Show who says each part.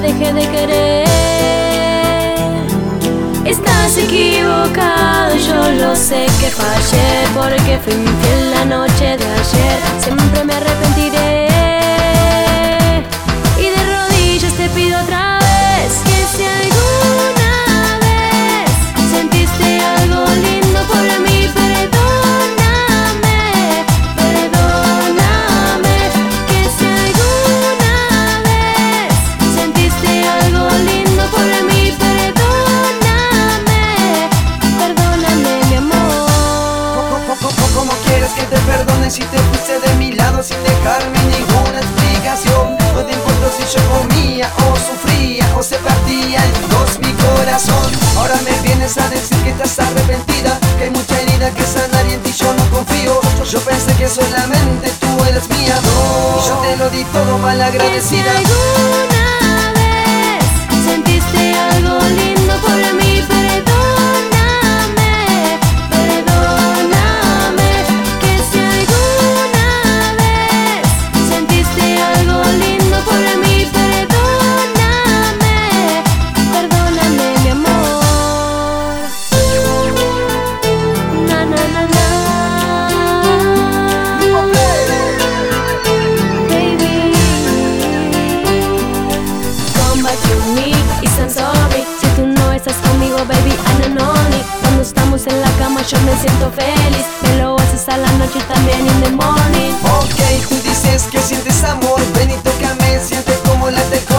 Speaker 1: dejé de querer. Estás equivocado, yo lo sé que fallé, porque fui infiel la noche de ayer. Siempre me arrepentiré y de rodillas te pido otra vez que si alguna vez sentiste algo lindo por mí, perdóname, perdóname. Que si alguna vez sentiste algo lindo por mí, perdóname, perdóname, mi amor.
Speaker 2: ¿Cómo quieres que te perdone si te fuiste de mi lado sin dejarme ninguna explicación? No te importa si yo comía o sufría o se partía en dos mi corazón. Ahora me vienes a decir que estás arrepentida, que hay mucha herida que sanar y en ti yo no confío. Yo pensé que solamente tú eres mía, y yo te lo di todo mal agradecida.
Speaker 1: Que si alguna vez sentiste algo lindo por mí, perdóname, perdóname. Que si alguna vez sentiste algo lindo por mí, perdóname, perdóname, mi amor. Na na na na. Baby, come back to me y say I'm sorry. Si tú no estás conmigo, baby, I'm lonely. Cuando estamos en la cama yo me siento feliz. Me lo haces a la noche y también in the morning.
Speaker 2: Ok, tú dices que sientes amor, ven y tócame, siente como late el corazón.